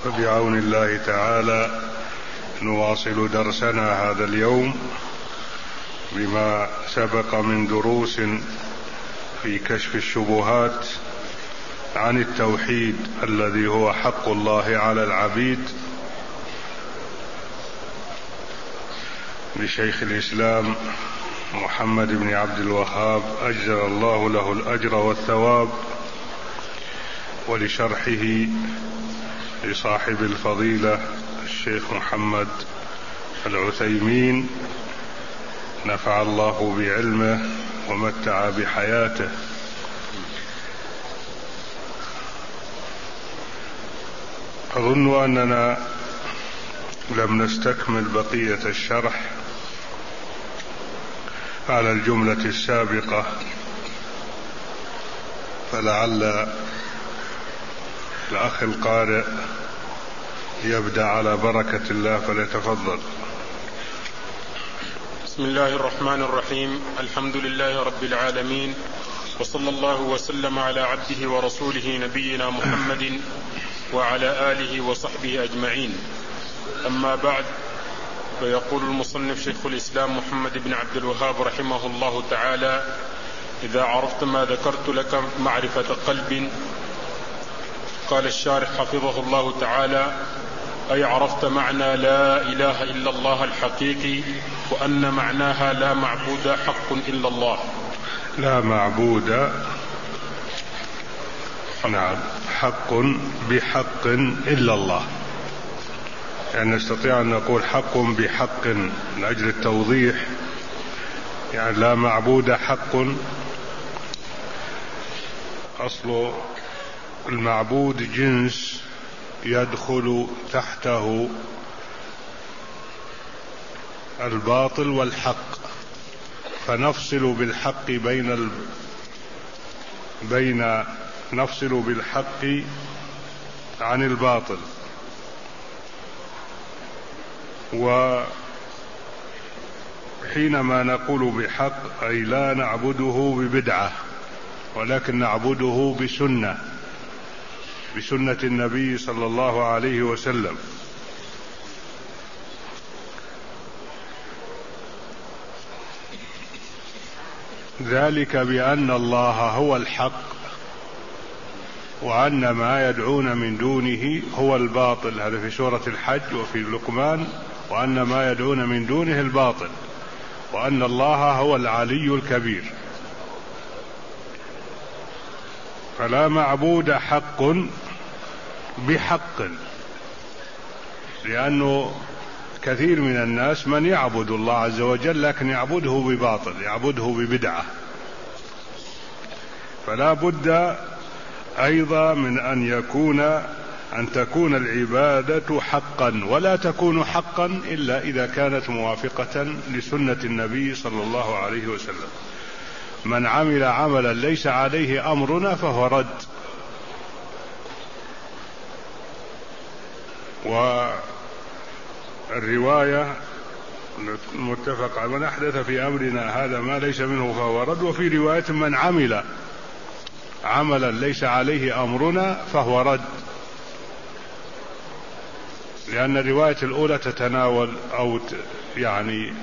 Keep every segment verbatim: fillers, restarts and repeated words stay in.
فبعون الله تعالى نواصل درسنا هذا اليوم بما سبق من دروس في كشف الشبهات عن التوحيد الذي هو حق الله على العبيد لشيخ الإسلام محمد بن عبد الوهاب أجزل الله له الأجر والثواب، ولشرحه لصاحب الفضيلة الشيخ محمد العثيمين نفع الله بعلمه ومتع بحياته. أظن أننا لم نستكمل بقية الشرح على الجملة السابقة، فلعل الأخ القارئ يبدأ على بركة الله، فليتفضل. بسم الله الرحمن الرحيم. الحمد لله رب العالمين، وصلى الله وسلم على عبده ورسوله نبينا محمد وعلى آله وصحبه أجمعين. أما بعد، فيقول المصنف شيخ الإسلام محمد بن عبد الوهاب رحمه الله تعالى: إذا عرفت ما ذكرت لك معرفة قلب. قال الشارح حفظه الله تعالى: أي عرفت معنى لا إله إلا الله الحقيقي، وأن معناها لا معبود حق إلا الله. لا معبود، نعم، حق بحق إلا الله، يعني نستطيع أن نقول حق بحق من أجل التوضيح، يعني لا معبود حق. أصل المعبود جنس يدخل تحته الباطل والحق، فنفصل بالحق بين ال... بين نفصل بالحق عن الباطل. وحينما نقول بحق أي لا نعبده ببدعة، ولكن نعبده بسنة، بسنة النبي صلى الله عليه وسلم. ذلك بأن الله هو الحق، وأن ما يدعون من دونه هو الباطل. هذا في سورة الحج وفي لقمان: وأن ما يدعون من دونه الباطل، وأن الله هو العلي الكبير. فلا معبود حق بحق، لأنه كثير من الناس من يعبد الله عز وجل لكن يعبده بباطل، يعبده ببدعة. فلا بد أيضا من أن يكون أن تكون العبادة حقا، ولا تكون حقا إلا إذا كانت موافقة لسنة النبي صلى الله عليه وسلم. من عمل عملا ليس عليه أمرنا فهو رد. والرواية المتفق على من أحدث في أمرنا هذا ما ليس منه فهو رد، وفي رواية من عمل عملا ليس عليه أمرنا فهو رد، لأن الرواية الأولى تتناول أو يعني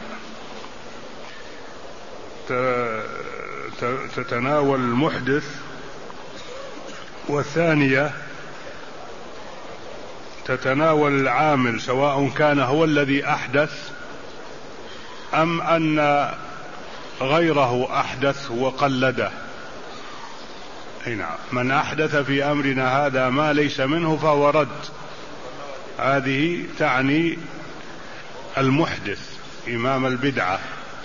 تتناول المحدث، والثانية تتناول العامل سواء كان هو الذي أحدث أم أن غيره أحدث وقلده. نعم، من أحدث في أمرنا هذا ما ليس منه فهو رد. هذه تعني المحدث إمام البدعة.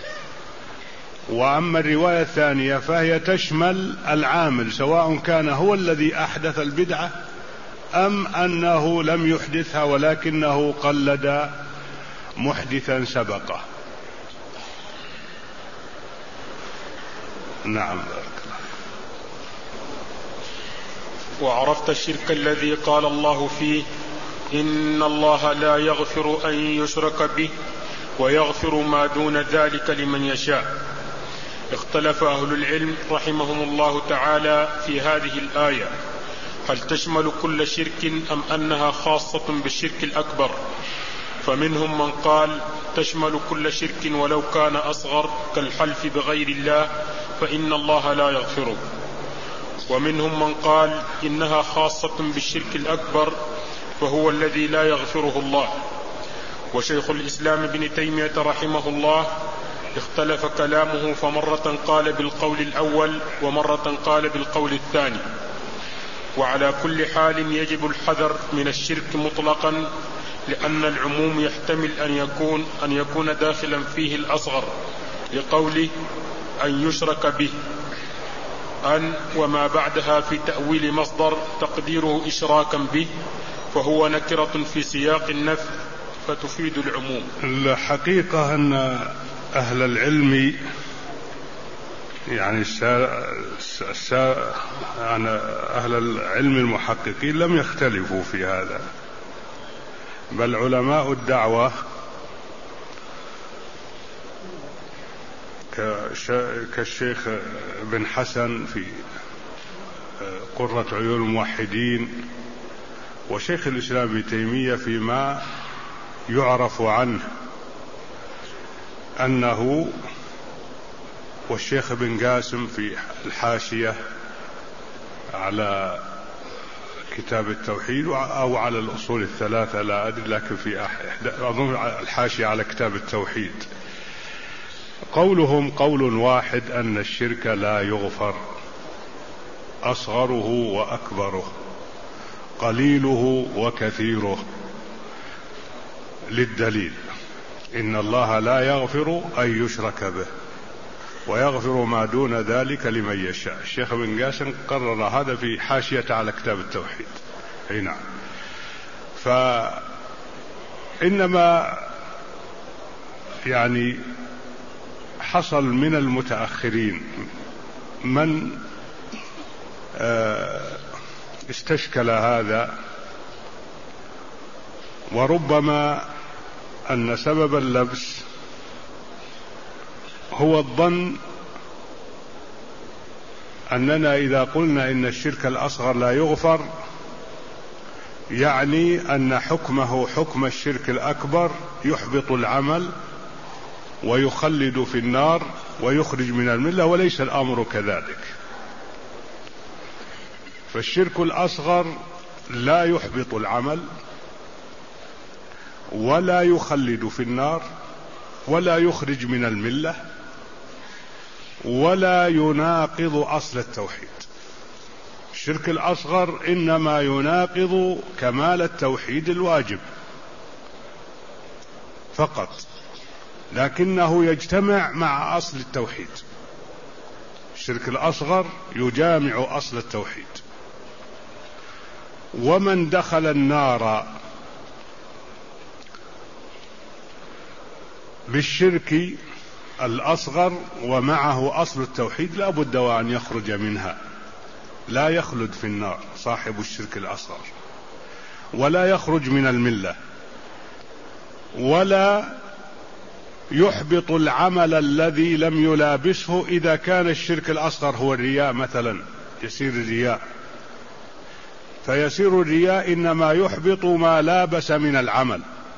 وأما الرواية الثانية فهي تشمل العامل سواء كان هو الذي أحدث البدعة أم أنه لم يحدثها ولكنه قلد محدثا سبقه. نعم. وعرفت الشرك الذي قال الله فيه: إن الله لا يغفر أن يشرك به ويغفر ما دون ذلك لمن يشاء. اختلف أهل العلم رحمهم الله تعالى في هذه الآية، هل تشمل كل شرك أم أنها خاصة بالشرك الأكبر؟ فمنهم من قال تشمل كل شرك ولو كان أصغر كالحلف بغير الله فإن الله لا يغفره، ومنهم من قال إنها خاصة بالشرك الأكبر فهو الذي لا يغفره الله. وشيخ الإسلام ابن تيمية رحمه الله اختلف كلامه، فمرة قال بالقول الأول ومرة قال بالقول الثاني. وعلى كل حال يجب الحذر من الشرك مطلقا، لأن العموم يحتمل أن يكون, أن يكون داخلا فيه الأصغر، لقوله أن يشرك به، أن وما بعدها في تأويل مصدر تقديره إشراكا به، فهو نكرة في سياق النفي فتفيد العموم. الحقيقة أن أهل العلم يعني السا... السا... يعني أهل العلم المحققين لم يختلفوا في هذا، بل علماء الدعوة كش... كالشيخ بن حسن في قرة عيون الموحدين، وشيخ الإسلام ابن تيمية فيما يعرف عنه أنه، والشيخ بن قاسم في الحاشية على كتاب التوحيد أو على الأصول الثلاثة لا أدري، لكن في أظن الحاشية على كتاب التوحيد، قولهم قول واحد أن الشرك لا يغفر، أصغره وأكبره، قليله وكثيره، للدليل إن الله لا يغفر أن يشرك به ويغفر ما دون ذلك لمن يشاء. الشيخ بن قاسم قرر هذا في حاشية على كتاب التوحيد. أي نعم. فإنما يعني حصل من المتأخرين من استشكل هذا، وربما أن سبب اللبس هو الظن أننا إذا قلنا إن الشرك الأصغر لا يغفر يعني أن حكمه حكم الشرك الأكبر، يحبط العمل ويخلد في النار ويخرج من الملة، وليس الأمر كذلك. فالشرك الأصغر لا يحبط العمل ولا يخلد في النار ولا يخرج من الملة ولا يناقض أصل التوحيد. الشرك الأصغر إنما يناقض كمال التوحيد الواجب فقط، لكنه يجتمع مع أصل التوحيد. الشرك الأصغر يجامع أصل التوحيد. ومن دخل النار بالشرك الأصغر ومعه أصل التوحيد لا بد وأن يخرج منها، لا يخلد في النار صاحب الشرك الأصغر، ولا يخرج من الملة، ولا يحبط العمل الذي لم يلابسه. إذا كان الشرك الأصغر هو الرياء مثلا، يصير الرياء، فيصير الرياء إنما يحبط ما لابس من العمل.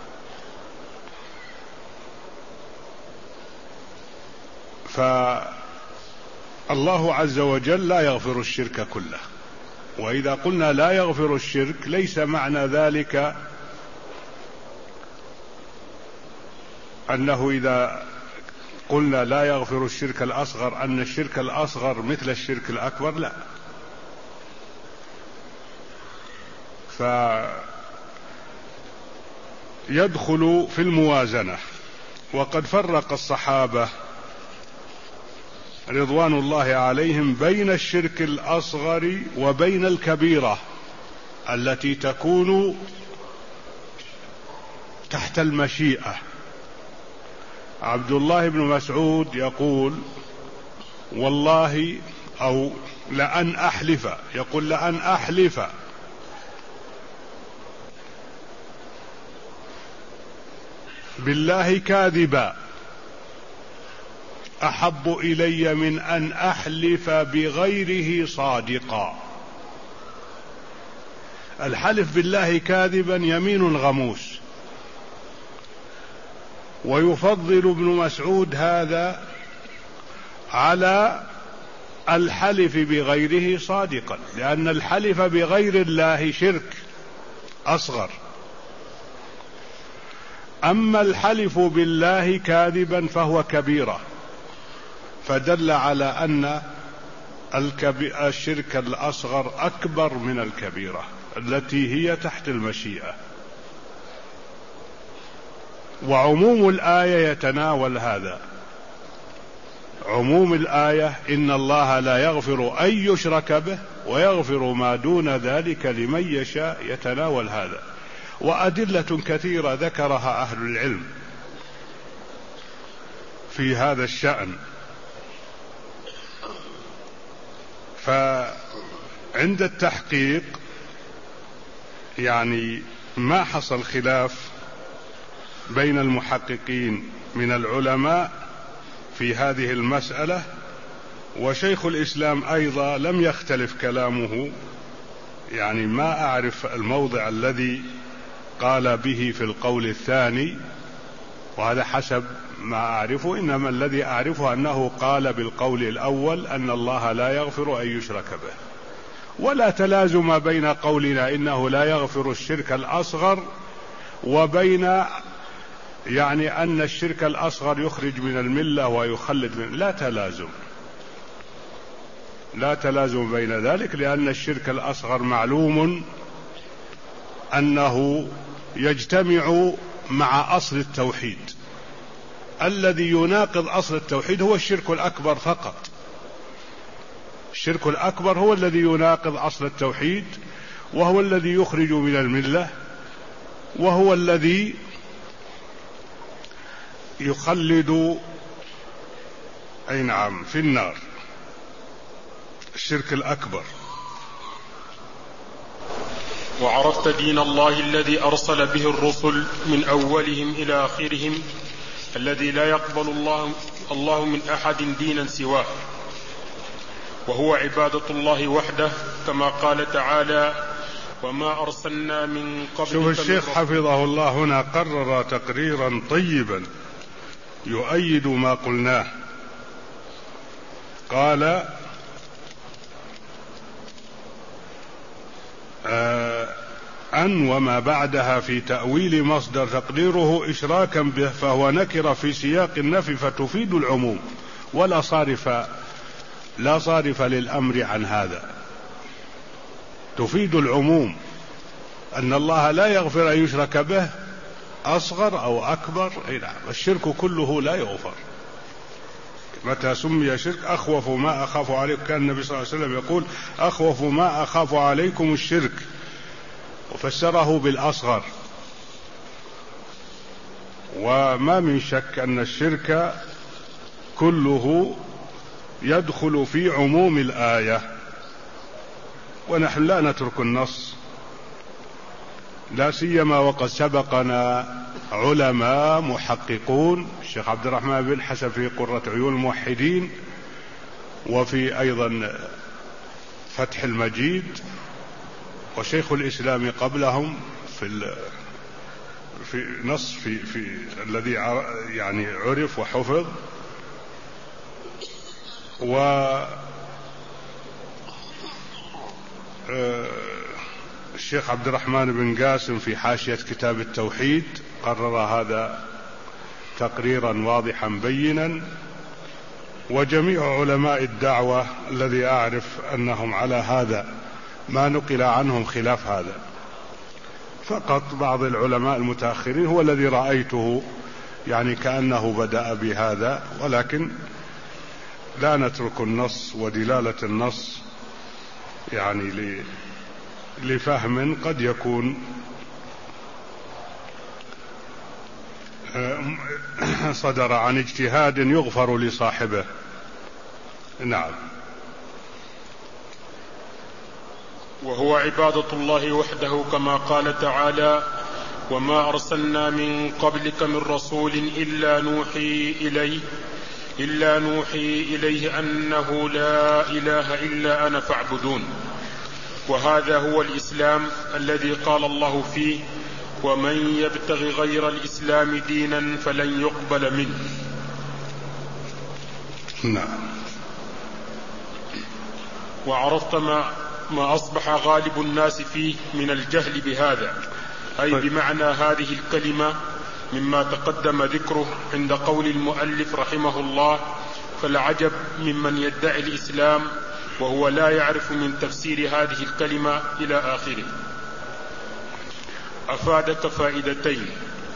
فالله عز وجل لا يغفر الشرك كله. وإذا قلنا لا يغفر الشرك ليس معنى ذلك أنه إذا قلنا لا يغفر الشرك الأصغر أن الشرك الأصغر مثل الشرك الأكبر، لا. فيدخل في الموازنة. وقد فرق الصحابة رضوان الله عليهم بين الشرك الأصغر وبين الكبيرة التي تكون تحت المشيئة. عبد الله بن مسعود يقول والله أو لأن أحلف، يقول لأن أحلف بالله كاذبا أحب إلي من أن أحلف بغيره صادقا. الحلف بالله كاذبا يمين غموس. ويفضل ابن مسعود هذا على الحلف بغيره صادقا، لأن الحلف بغير الله شرك أصغر، أما الحلف بالله كاذبا فهو كبيرة، فدل على أن الشرك الأصغر أكبر من الكبيرة التي هي تحت المشيئة. وعموم الآية يتناول هذا، عموم الآية إن الله لا يغفر أن يشرك به ويغفر ما دون ذلك لمن يشاء، يتناول هذا، وأدلة كثيرة ذكرها أهل العلم في هذا الشأن. فعند التحقيق يعني ما حصل خلاف بين المحققين من العلماء في هذه المسألة، وشيخ الإسلام أيضا لم يختلف كلامه، يعني ما أعرف الموضع الذي قال به في القول الثاني، وهذا حسب ما أعرفه، إنما الذي أعرفه أنه قال بالقول الأول أن الله لا يغفر أن يشرك به، ولا تلازم بين قولنا إنه لا يغفر الشرك الأصغر وبين يعني أن الشرك الأصغر يخرج من الملة ويخلد من، لا تلازم، لا تلازم بين ذلك، لأن الشرك الأصغر معلوم أنه يجتمع مع أصل التوحيد. الذي يناقض أصل التوحيد هو الشرك الأكبر فقط، الشرك الأكبر هو الذي يناقض أصل التوحيد، وهو الذي يخرج من الملة، وهو الذي يخلد أي نعم في النار، الشرك الأكبر. وعرفت دين الله الذي أرسل به الرسل من أولهم إلى آخرهم، الذي لا يقبل الله, الله من أحد دينا سواه، وهو عبادة الله وحده، كما قال تعالى: وما أرسلنا من قبلك. شوف الشيخ حفظه الله هنا قرر تقريرا طيبا يؤيد ما قلناه. قال: آه أن وما بعدها في تأويل مصدر تقديره إشراكا به، فهو نكر في سياق النفي فتفيد العموم، ولا صارف لا صارف للأمر عن هذا، تفيد العموم، أن الله لا يغفر أن يشرك به أصغر أو أكبر، الشرك كله لا يغفر. متى سمي شرك أخوف ما أخاف عليكم، كان النبي صلى الله عليه وسلم يقول: أخوف ما أخاف عليكم الشرك، وفسره بالأصغر. وما من شك أن الشرك كله يدخل في عموم الآية، ونحن لا نترك النص، لا سيما وقد سبقنا علماء محققون، الشيخ عبد الرحمن بن حسن في قرة عيون الموحدين، وفي أيضا فتح المجيد، وشيخ الإسلام قبلهم في في نص في في الذي يعني عرف وحفظ، و الشيخ عبد الرحمن بن قاسم في حاشية كتاب التوحيد قرر هذا تقريرا واضحا بينا، وجميع علماء الدعوة الذي أعرف أنهم على هذا، ما نقل عنهم خلاف هذا، فقط بعض العلماء المتأخرين هو الذي رأيته يعني كأنه بدأ بهذا، ولكن لا نترك النص ودلالة النص يعني لفهم قد يكون صدر عن اجتهاد يغفر لصاحبه. نعم. وهو عبادة الله وحده، كما قال تعالى: وما أرسلنا من قبلك من رسول إلا نوحي إليه إلا نوحي إليه أنه لا إله إلا أنا فاعبدون. وهذا هو الإسلام الذي قال الله فيه: ومن يبتغ غير الإسلام دينا فلن يقبل منه. نعم. وعرفت ما, ما أصبح غالب الناس فيه من الجهل بهذا، أي بمعنى هذه الكلمة، مما تقدم ذكره عند قول المؤلف رحمه الله: فالعجب ممن يدعي الإسلام وهو لا يعرف من تفسير هذه الكلمة إلى آخره. أفادك فائدتين.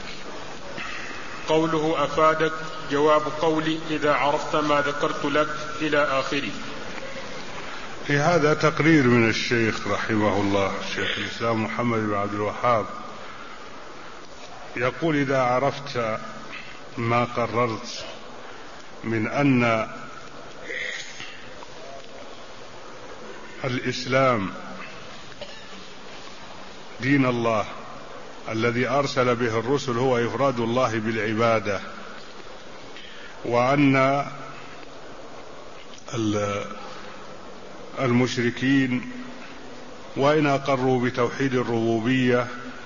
قوله أفادك جواب قولي إذا عرفت ما ذكرت لك إلى آخره. في هذا تقرير من الشيخ رحمه الله الشيخ الإسلام محمد بن عبد الوهاب، يقول: إذا عرفت ما قررت من أن الإسلام دين الله الذي أرسل به الرسل هو إفراد الله بالعبادة، وأن المشركين وإن أقروا بتوحيد الربوبية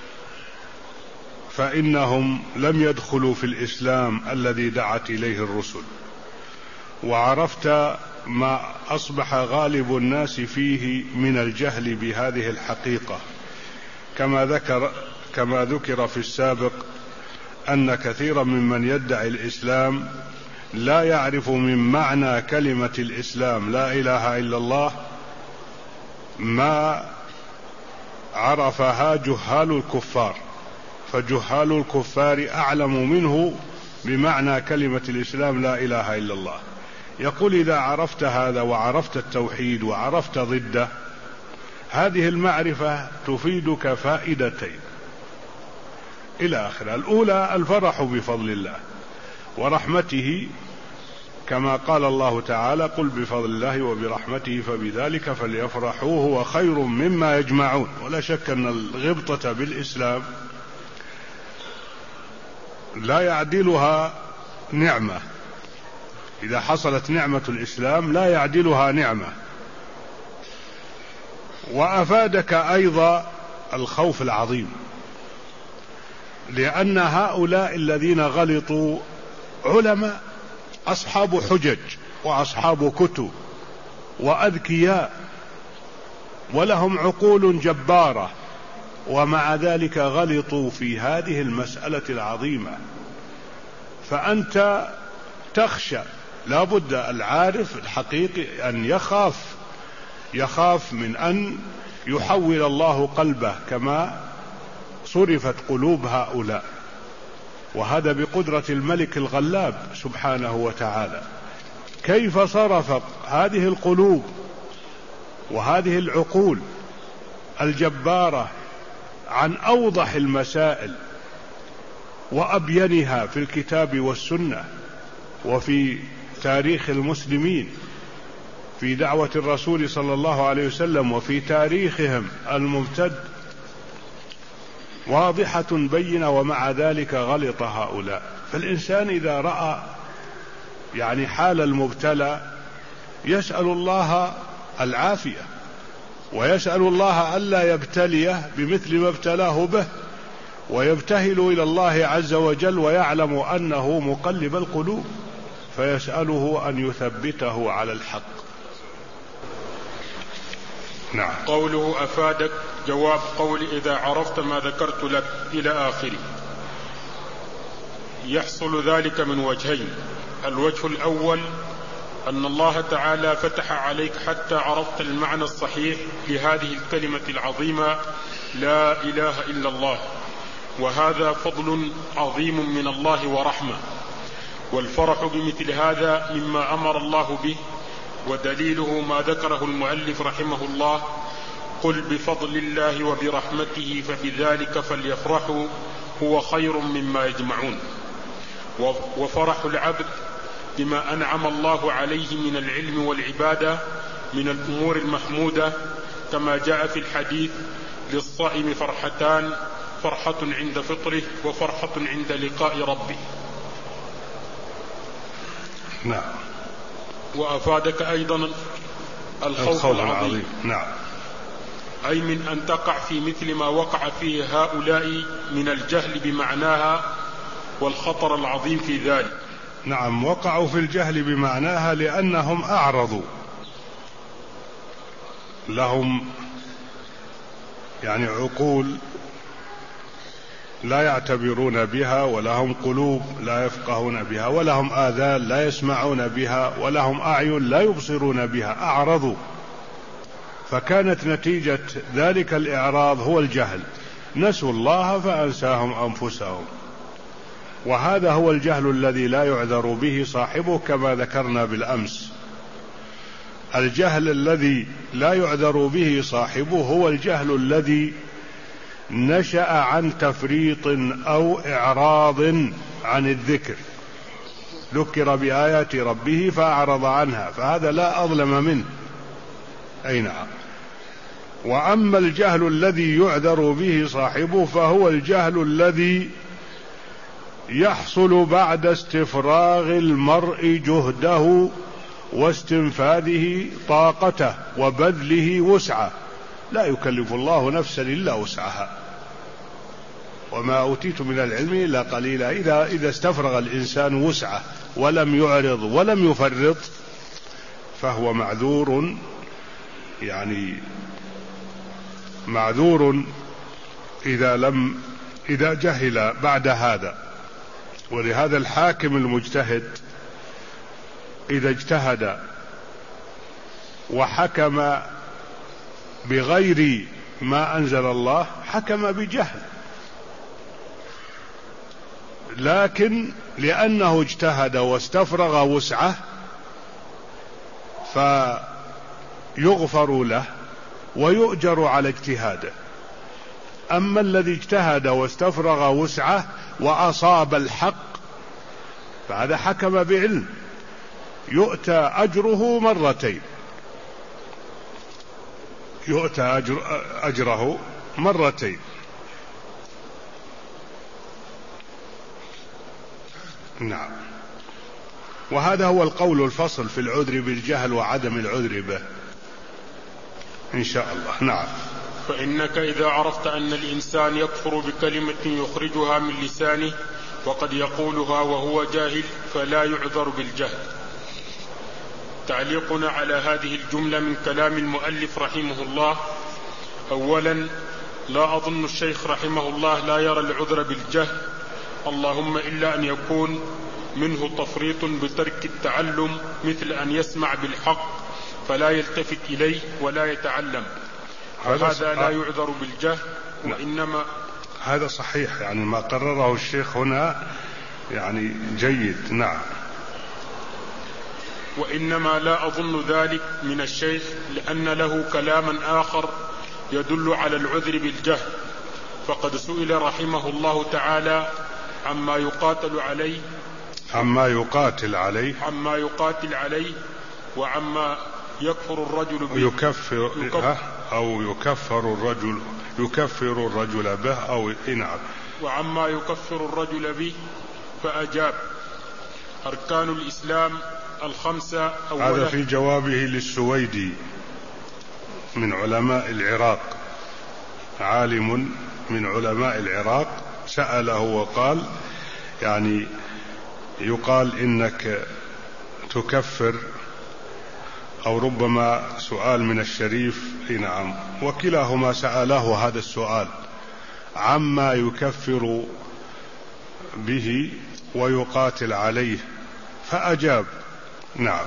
فإنهم لم يدخلوا في الإسلام الذي دعت إليه الرسل، وعرفت ما أصبح غالب الناس فيه من الجهل بهذه الحقيقة، كما ذكر كما ذكر في السابق أن كثيرا ممن يدعي الإسلام لا يعرف من معنى كلمة الإسلام لا إله إلا الله ما عرفها جهال الكفار، فجهال الكفار أعلم منه بمعنى كلمة الإسلام لا إله إلا الله. يقول: إذا عرفت هذا وعرفت التوحيد وعرفت ضده، هذه المعرفة تفيدك فائدتين إلى آخره. الأولى: الفرح بفضل الله ورحمته، كما قال الله تعالى: قل بفضل الله وبرحمته فبذلك فليفرحوا هو خير مما يجمعون. ولا شك أن الغبطة بالإسلام لا يعدلها نعمة، إذا حصلت نعمة الإسلام لا يعدلها نعمة. وأفادك أيضا الخوف العظيم، لأن هؤلاء الذين غلطوا علماء أصحاب حجج وأصحاب كتب وأذكياء ولهم عقول جبارة، ومع ذلك غلطوا في هذه المسألة العظيمة. فأنت تخشى، لا بد العارف الحقيقي أن يخاف يخاف من أن يحول الله قلبه كما صرفت قلوب هؤلاء، وهذا بقدرة الملك الغلاب سبحانه وتعالى. كيف صرف هذه القلوب وهذه العقول الجبارة عن أوضح المسائل وأبينها في الكتاب والسنة وفي تاريخ المسلمين، في دعوة الرسول صلى الله عليه وسلم وفي تاريخهم الممتد، واضحة بينة، ومع ذلك غلط هؤلاء. فالإنسان إذا رأى يعني حال المبتلى يسأل الله العافية، ويسأل الله ألا يبتليه بمثل ما ابتلاه به، ويبتهل إلى الله عز وجل ويعلم أنه مقلب القلوب، فيسأله أن يثبته على الحق. نعم. قوله أفادك جواب قول إذا عرفت ما ذكرت لك إلى آخره. يحصل ذلك من وجهين: الوجه الأول أن الله تعالى فتح عليك حتى عرفت المعنى الصحيح لهذه الكلمة العظيمة لا إله إلا الله، وهذا فضل عظيم من الله ورحمة، والفرح بمثل هذا مما أمر الله به، ودليله ما ذكره المؤلف رحمه الله: قل بفضل الله وبرحمته فبذلك فليفرحوا هو خير مما يجمعون. وفرح العبد بما أنعم الله عليه من العلم والعبادة من الأمور المحمودة، كما جاء في الحديث: للصائم فرحتان، فرحة عند فطره وفرحة عند لقاء ربه. نعم. وأفادك أيضا الخوف, الخوف العظيم. العظيم. نعم. أي من أن تقع في مثل ما وقع فيه هؤلاء من الجهل بمعناها والخطر العظيم في ذلك. نعم، وقعوا في الجهل بمعناها لأنهم أعرضوا، لهم يعني عقول لا يعتبرون بها، ولهم قلوب لا يفقهون بها، ولهم آذان لا يسمعون بها، ولهم أعين لا يبصرون بها، أعرضوا، فكانت نتيجة ذلك الإعراض هو الجهل، نسوا الله فأنساهم أنفسهم، وهذا هو الجهل الذي لا يعذر به صاحبه كما ذكرنا بالأمس. الجهل الذي لا يعذر به صاحبه هو الجهل الذي نشأ عن تفريط أو إعراض عن الذكر، ذكر بآيات ربه فأعرض عنها، فهذا لا أظلم منه. أي نعم. وأما الجهل الذي يعذر به صاحبه فهو الجهل الذي يحصل بعد استفراغ المرء جهده واستنفاذه طاقته وبذله وسعه، لا يكلف الله نفسا إلا وسعها، وما أوتيت من العلم إلا قليلا. إذا, إذا استفرغ الإنسان وسعه ولم يعرض ولم يفرط فهو معذور، يعني معذور إذا لم إذا جهل بعد هذا. ولهذا الحاكم المجتهد إذا اجتهد وحكم بغير ما أنزل الله حكم بجهل، لكن لأنه اجتهد واستفرغ وسعه فيغفر له ويؤجر على اجتهاده. أما الذي اجتهد واستفرغ وسعه وأصاب الحق فهذا حكم بعلم، يؤتى أجره مرتين، يؤتى أجر أجره مرتين. نعم. وهذا هو القول الفصل في العذر بالجهل وعدم العذر به إن شاء الله. نعم. فإنك إذا عرفت أن الإنسان يكفر بكلمة يخرجها من لسانه وقد يقولها وهو جاهل فلا يعذر بالجهل. تعليقنا على هذه الجملة من كلام المؤلف رحمه الله: أولا، لا أظن الشيخ رحمه الله لا يرى العذر بالجهل، اللهم إلا أن يكون منه تفريط بترك التعلم، مثل أن يسمع بالحق فلا يلتفت إليه ولا يتعلم، هذا لا يعذر بالجهل. وإنما هذا صحيح، يعني ما قرره الشيخ هنا يعني جيد. نعم. وإنما لا أظن ذلك من الشيخ لأن له كلاما آخر يدل على العذر بالجهل، فقد سئل رحمه الله تعالى عما يقاتل عليه عما يقاتل عليه عما يقاتل عليه وعما يكفر الرجل به يكفر, يكفر أو يكفر الرجل يكفر الرجل به أو نعم وعما يكفر الرجل به، فأجاب: أركان الإسلام الخمسة أولا. هذا في جوابه للسويدي من علماء العراق، عالم من علماء العراق، سأله وقال يعني يقال إنك تكفر، أو ربما سؤال من الشريف. نعم. وكلاهما سأله هذا السؤال عما يكفر به ويقاتل عليه، فأجاب. نعم.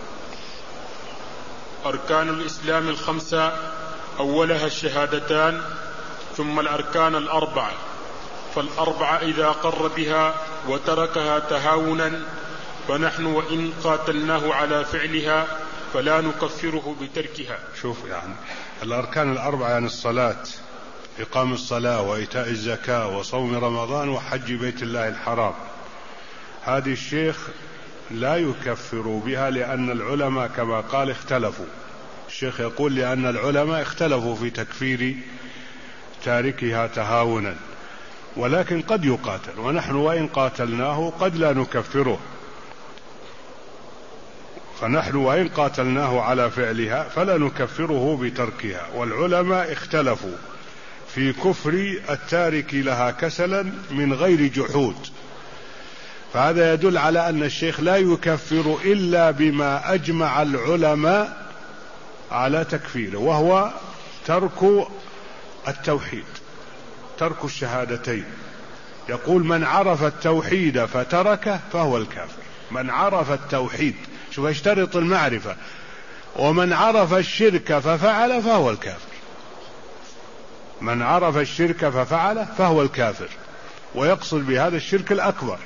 أركان الإسلام الخمسة أولها الشهادتان، ثم الأركان الأربعة، فالأربعة إذا قر بها وتركها تهاونا فنحن وإن قاتلناه على فعلها فلا نكفره بتركها. شوف، يعني الأركان الأربعة يعني الصلاة، إقام الصلاة وإيتاء الزكاة وصوم رمضان وحج بيت الله الحرام، هذه الشيخ لا يكفر بها لأن العلماء كما قال اختلفوا. الشيخ يقول لأن العلماء اختلفوا في تكفير تاركها تهاونا، ولكن قد يقاتل، ونحن وإن قاتلناه قد لا نكفره. فنحن وإن قاتلناه على فعلها فلا نكفره بتركها. والعلماء اختلفوا في كفر التارك لها كسلا من غير جحود، فهذا يدل على أن الشيخ لا يكفر إلا بما أجمع العلماء على تكفيره، وهو ترك التوحيد، ترك الشهادتين. يقول من عرف التوحيد فتركه فهو الكافر. من عرف التوحيد، شوف يشترط المعرفة، ومن عرف الشرك ففعل فهو الكافر. من عرف الشرك ففعل فهو الكافر، ويقصد بهذا الشرك الأكبر.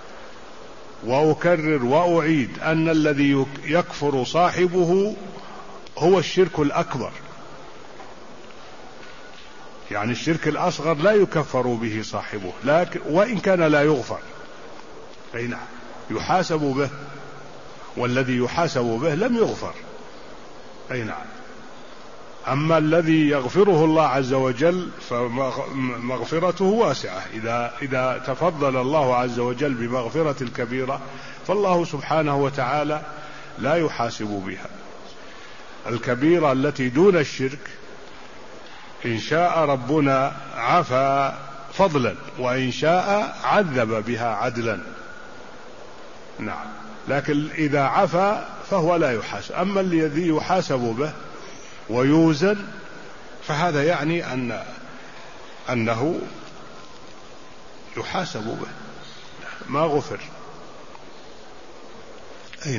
وأكرر وأعيد أن الذي يكفر صاحبه هو الشرك الأكبر، يعني الشرك الأصغر لا يكفر به صاحبه، لكن وإن كان لا يغفر، أي نعم يحاسب به، والذي يحاسب به لم يغفر، أي نعم. أما الذي يغفره الله عز وجل فمغفرته واسعة. إذا, إذا تفضل الله عز وجل بمغفرة الكبيرة فالله سبحانه وتعالى لا يحاسب بها. الكبيرة التي دون الشرك إن شاء ربنا عفى فضلا، وإن شاء عذب بها عدلا، نعم. لكن إذا عفى فهو لا يحاسب. أما الذي يحاسب به ويوزن فهذا يعني أن أنه يحاسب به، ما غفر. أين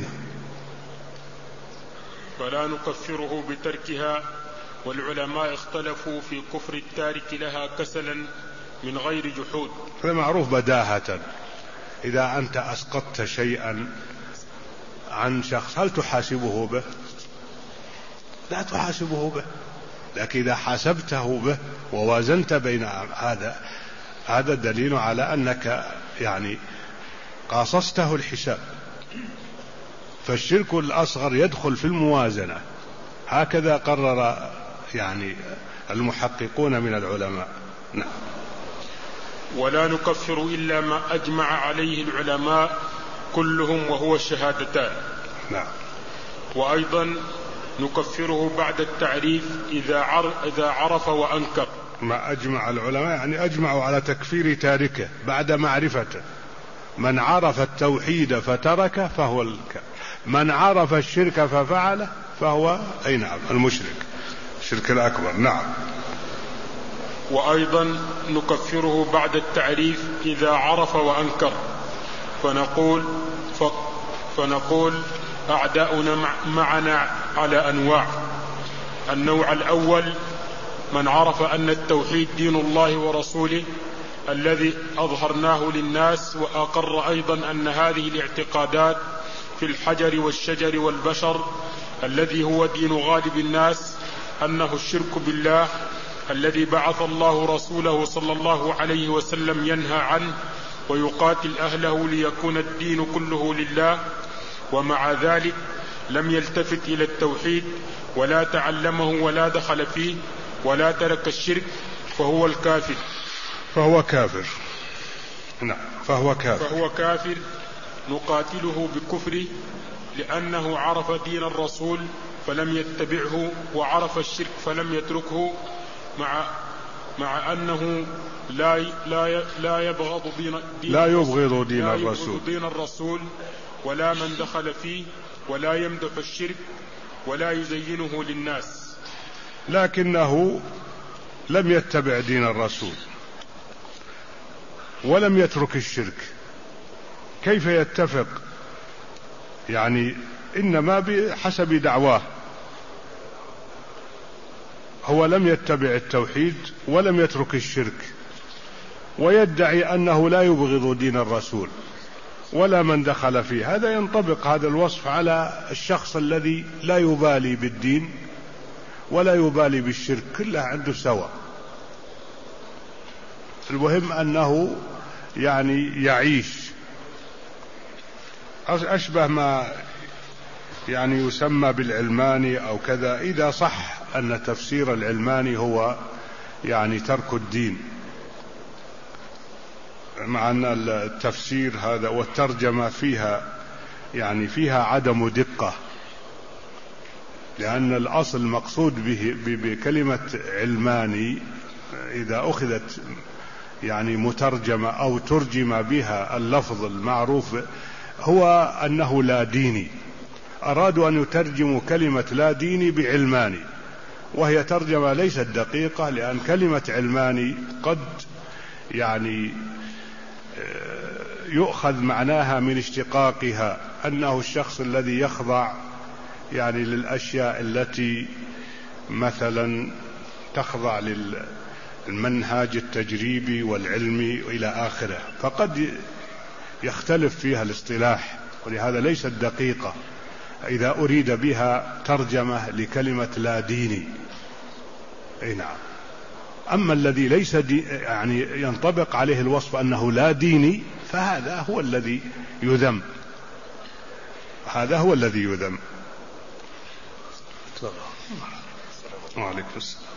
فلا نكفره بتركها. والعلماء اختلفوا في كفر التارك لها كسلا من غير جحود. فمعروف بداهة، إذا أنت أسقطت شيئا عن شخص هل تحاسبه به؟ لا تحاسبه به. لكن إذا حاسبته به ووازنت بين هذا، هذا دليل على أنك يعني قاصصته الحساب. فالشرك الأصغر يدخل في الموازنة، هكذا قرر يعني المحققون من العلماء. نعم. ولا نكفر إلا ما أجمع عليه العلماء كلهم وهو الشهادتان. نعم. وأيضا نكفره بعد التعريف إذا عرف وأنكر. ما أجمع العلماء يعني أجمعوا على تكفير تاركه بعد معرفته. من عرف التوحيد فتركه فهو الكافر، من عرف الشرك ففعله فهو أي نعم المشرك، الشرك الأكبر. نعم. وأيضا نكفره بعد التعريف إذا عرف وأنكر، فنقول فنقول أعداؤنا معنا على أنواع. النوع الأول من عرف أن التوحيد دين الله ورسوله الذي أظهرناه للناس، وأقر أيضا أن هذه الاعتقادات في الحجر والشجر والبشر الذي هو دين غالب الناس، أنه الشرك بالله الذي بعث الله رسوله صلى الله عليه وسلم ينهى عنه ويقاتل أهله ليكون الدين كله لله. ومع ذلك لم يلتفت إلى التوحيد ولا تعلمه ولا دخل فيه ولا ترك الشرك، فهو الكافر. فهو كافر. نعم. فهو كافر. فهو كافر نقاتله بكفره، لأنه عرف دين الرسول فلم يتبعه، وعرف الشرك فلم يتركه، مع مع أنه لا لا لا يبغض دين, دين لا يبغض دين لا الرسول يبغض دين الرسول ولا من دخل فيه، ولا يمدح الشرك ولا يزينه للناس. لكنه لم يتبع دين الرسول ولم يترك الشرك، كيف يتفق؟ يعني إنما بحسب دعواه. هو لم يتبع التوحيد ولم يترك الشرك، ويدعي أنه لا يبغض دين الرسول ولا من دخل فيه. هذا ينطبق هذا الوصف على الشخص الذي لا يبالي بالدين ولا يبالي بالشرك، كله عنده سواء. المهم أنه يعني يعيش أشبه ما يعني يسمى بالعلماني أو كذا، إذا صح أن تفسير العلماني هو يعني ترك الدين، مع أن التفسير هذا والترجمة فيها يعني فيها عدم دقة لأن الأصل المقصود به بكلمة علماني إذا أخذت يعني مترجمة أو ترجم بها اللفظ المعروف هو أنه لا ديني. أرادوا أن يترجموا كلمة لا ديني بعلماني، وهي ترجمة ليست دقيقة، لأن كلمة علماني قد يعني يؤخذ معناها من اشتقاقها أنه الشخص الذي يخضع يعني للأشياء التي مثلا تخضع للمنهاج التجريبي والعلمي إلى آخره، فقد يختلف فيها الاصطلاح، ولهذا ليست دقيقة إذا أريد بها ترجمة لكلمة لا ديني. أي نعم. أما الذي ليس دي يعني ينطبق عليه الوصف أنه لا ديني فهذا هو الذي يذم، هذا هو الذي يذم. وعليكم السلام.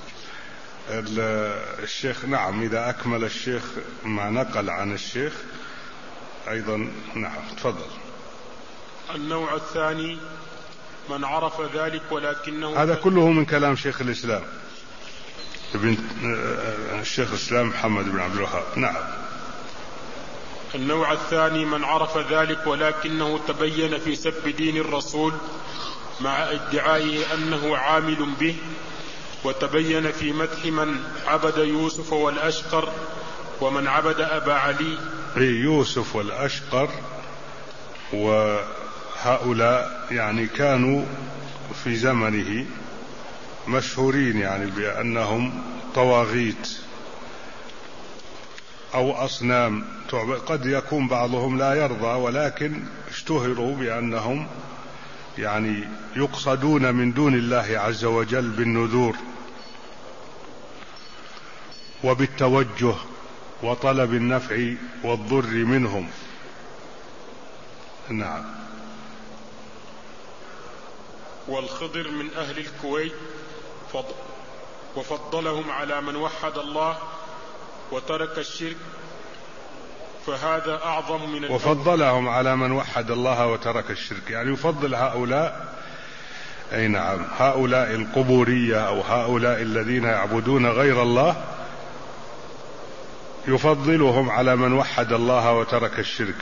الشيخ نعم إذا أكمل الشيخ ما نقل عن الشيخ أيضا نعم تفضل. النوع الثاني من عرف ذلك ولكنه هذا كله من كلام شيخ الإسلام ابن الشيخ الإسلام محمد بن عبد الوهاب. نعم. النوع الثاني من عرف ذلك ولكنه تبين في سب دين الرسول مع ادعائه أنه عامل به، وتبين في مدح من عبد يوسف والأشقر ومن عبد أبا علي. يوسف والأشقر وهؤلاء يعني كانوا في زمنه مشهورين يعني بأنهم طواغيت أو أصنام، قد يكون بعضهم لا يرضى، ولكن اشتهروا بأنهم يعني يقصدون من دون الله عز وجل بالنذور وبالتوجه وطلب النفع والضر منهم. نعم. والخضر من أهل الكويت وفضلهم على من وحد الله وترك الشرك، فهذا أعظم من وفضلهم على من وحد الله وترك الشرك، يعني يفضل هؤلاء. أي نعم. هؤلاء القبورية أو هؤلاء الذين يعبدون غير الله يفضلهم على من وحد الله وترك الشرك.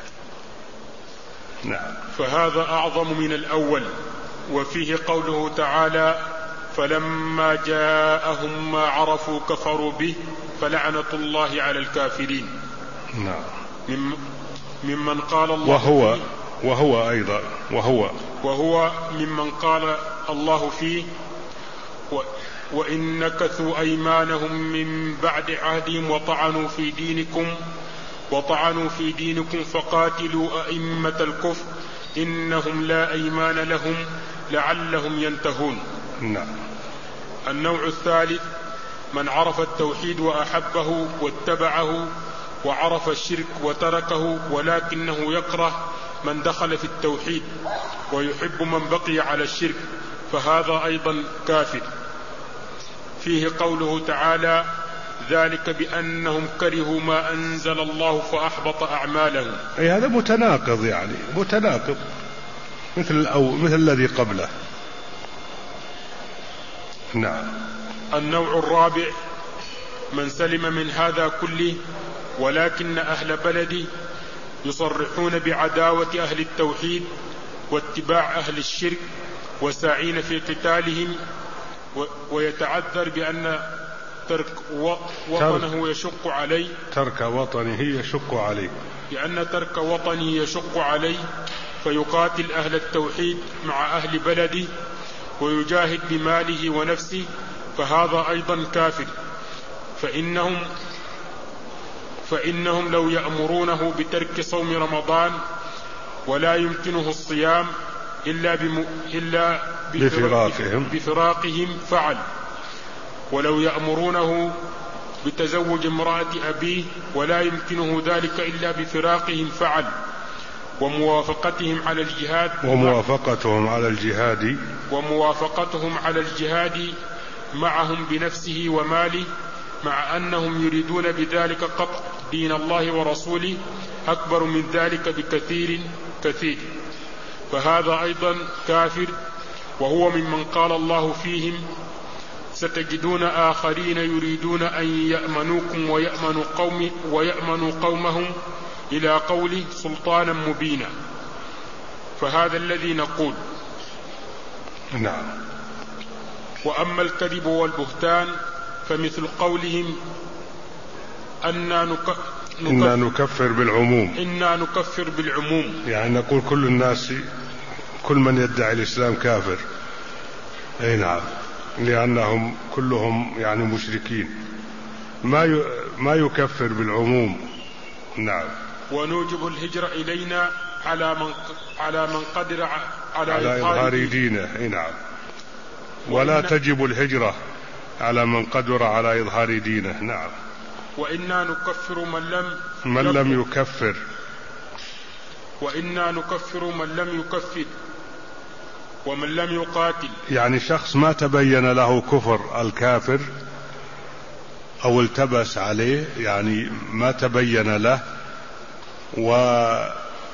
نعم. فهذا أعظم من الأول. وفيه قوله تعالى فلما جاءهم ما عرفوا كفروا به فلعنة الله على الكافرين. نعم. ممن قال الله وهو فيه وهو أيضا وهو وهو ممن قال الله فيه و وإن نكثوا أيمانهم من بعد عهدهم وطعنوا في دينكم وطعنوا في دينكم فقاتلوا أئمة الكفر إنهم لا أيمان لهم لعلهم ينتهون. نعم. النوع الثالث من عرف التوحيد وأحبه واتبعه، وعرف الشرك وتركه، ولكنه يكره من دخل في التوحيد ويحب من بقي على الشرك، فهذا أيضا كافر. فيه قوله تعالى ذلك بأنهم كرهوا ما أنزل الله فأحبط أعمالهم. أي هذا متناقض، يعني متناقض مثل أو مثل الذي قبله. نعم. النوع الرابع من سلم من هذا كله ولكن أهل بلدي يصرحون بعداوة أهل التوحيد واتباع أهل الشرك وساعين في قتالهم، ويتعذر بأن ترك وطنه يشق عليه ترك وطنه يشق عليه بأن ترك وطنه يشق عليه فيقاتل أهل التوحيد مع أهل بلده ويجاهد بماله ونفسه، فهذا أيضا كافر. فإنهم فإنهم لو يأمرونه بترك صوم رمضان ولا يمكنه الصيام إلا, بم... إلا بفراقهم. بفراقهم فعل، ولو يأمرونه بتزوج امرأة أبيه ولا يمكنه ذلك إلا بفراقهم فعل، وموافقتهم على الجهاد وموافقتهم على الجهاد وموافقتهم على الجهاد معهم بنفسه وماله، مع أنهم يريدون بذلك قطع دين الله ورسوله أكبر من ذلك بكثير كثير، فهذا أيضا كافر. وهو ممن قال الله فيهم ستجدون آخرين يريدون أن يأمنوكم ويأمنوا, قوم ويأمنوا قومهم إلى قوله سلطانا مبينا. فهذا الذي نقول. نعم. وأما الكذب والبهتان فمثل قولهم أننا نك... إنا نكفر بالعموم إنا نكفر بالعموم، يعني نقول كل الناس، كل من يدعي الإسلام كافر. أي نعم، لأنهم كلهم يعني مشركين، ما ما يكفر بالعموم. نعم. ونوجب الهجرة إلينا على من على من قدر على, على إظهار دينه. أي نعم. ولا تجب الهجرة على من قدر على إظهار دينه. نعم. وإنا نكفر من لم من لم يكفر وإنا نكفر من لم يكفر ومن لم يقاتل، يعني شخص ما تبين له كفر الكافر أو التبس عليه، يعني ما تبين له، وما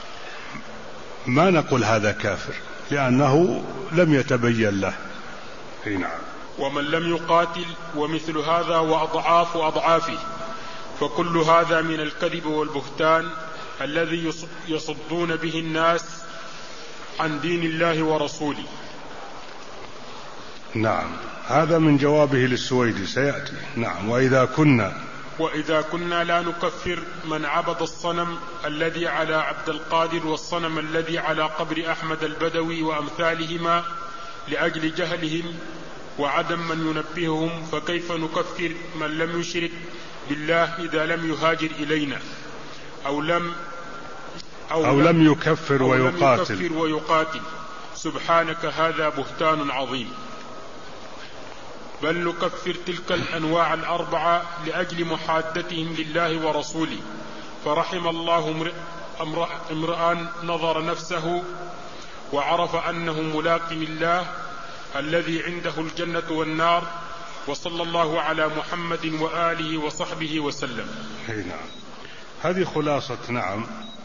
نقول هذا كافر لأنه لم يتبين له. نعم. ومن لم يقاتل ومثل هذا وأضعاف أضعافه، فكل هذا من الكذب والبهتان الذي يصدون به الناس عن دين الله ورسوله. نعم، هذا من جوابه للسويدي سيأتي. نعم. وإذا كنا وإذا كنا لا نكفر من عبد الصنم الذي على عبد القادر والصنم الذي على قبر أحمد البدوي وأمثالهما لأجل جهلهم وعدم من ينبههم، فكيف نكفر من لم يشرك بالله إذا لم يهاجر إلينا أو لم أو, أو لم يكفر أو ويقاتل. لم يكفر ويقاتل سبحانك هذا بهتان عظيم. بل نكفر تلك الأنواع الأربعة لأجل محادتهم لله ورسوله. فرحم الله امرأ نظر نفسه وعرف أنه ملاق الله الذي عنده الجنة والنار. وصلى الله على محمد وآله وصحبه وسلم. نعم. هذه خلاصة. نعم.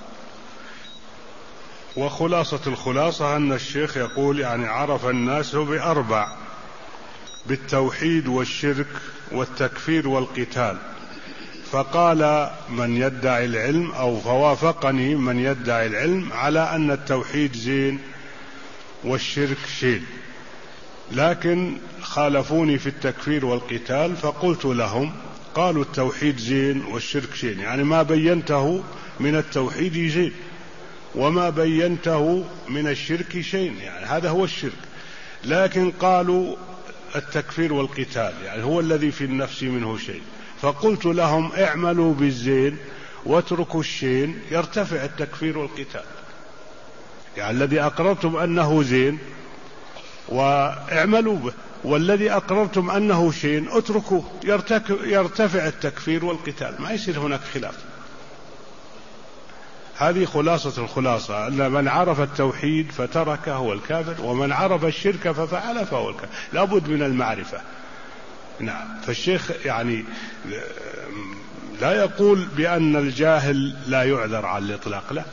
وخلاصة الخلاصة أن الشيخ يقول يعني عرف الناس بأربع: بالتوحيد والشرك والتكفير والقتال. فقال من يدعي العلم أو فوافقني من يدعي العلم على أن التوحيد زين والشرك شين، لكن خالفوني في التكفير والقتال، فقلت لهم قالوا التوحيد زين والشرك شين، يعني ما بينته من التوحيد زين وما بينته من الشرك شين، يعني هذا هو الشرك. لكن قالوا التكفير والقتال يعني هو الذي في النفس منه شيء، فقلت لهم اعملوا بالزين واتركوا الشين يرتفع التكفير والقتال. يعني الذي أقررتم أنه زين واعملوا به، والذي أقررتم أنه شين اتركوه يرتفع التكفير والقتال، ما يصير هناك خلاف. هذه خلاصة الخلاصة، أن من عرف التوحيد فتركه هو الكافر، ومن عرف الشرك ففعل فهو الكافر. لابد من المعرفة. نعم. فالشيخ يعني لا يقول بأن الجاهل لا يعذر على الإطلاق، لا،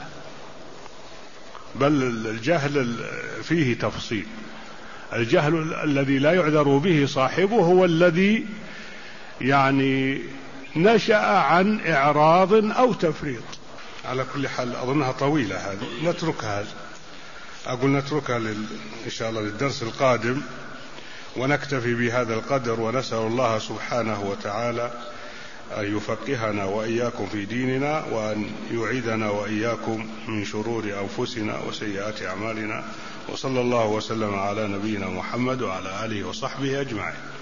بل الجهل فيه تفصيل. الجهل الذي لا يعذر به صاحبه هو الذي يعني نشأ عن إعراض أو تفريط. على كل حال أظنها طويلة هذه، نتركها. أقول نتركها لل... إن شاء الله للدرس القادم، ونكتفي بهذا القدر، ونسأل الله سبحانه وتعالى أن يفقهنا وإياكم في ديننا، وأن يعيدنا وإياكم من شرور أنفسنا وسيئات أعمالنا. وصلى الله وسلم على نبينا محمد وعلى آله وصحبه أجمعين.